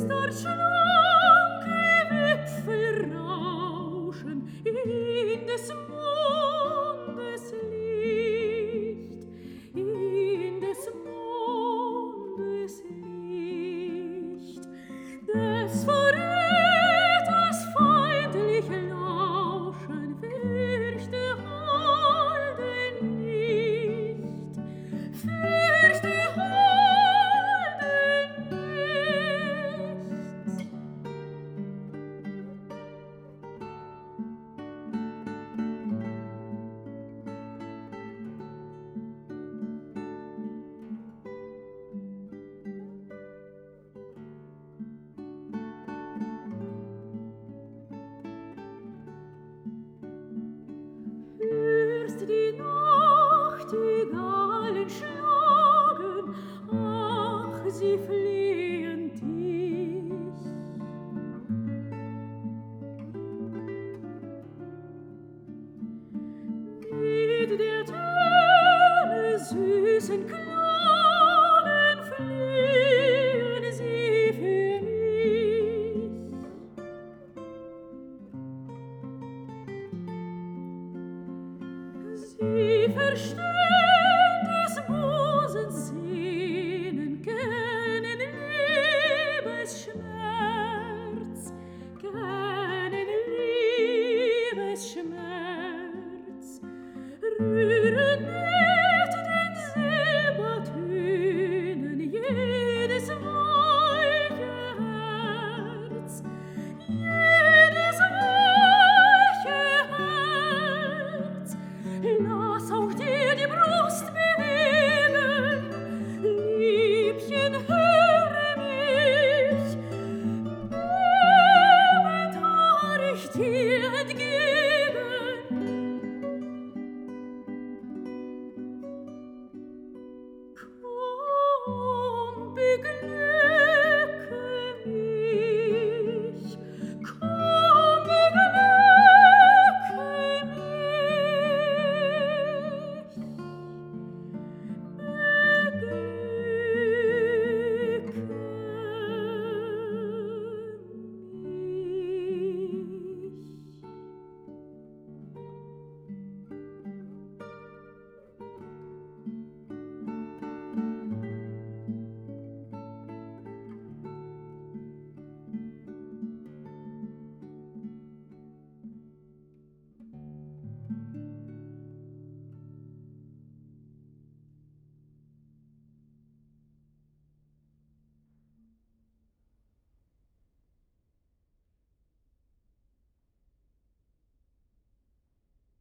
dort schlanke Wipfel rauschen in des Mondes Licht, in des Mondes Licht, des Verräters feindliche Lauschen fürchte Holde nicht, fürchte Holde nicht. Hörst die Nachtigallen schlagen, ach, sie flehen dich. Mit der Töne süßen Klagen flehen sie für mich. Sie verstehen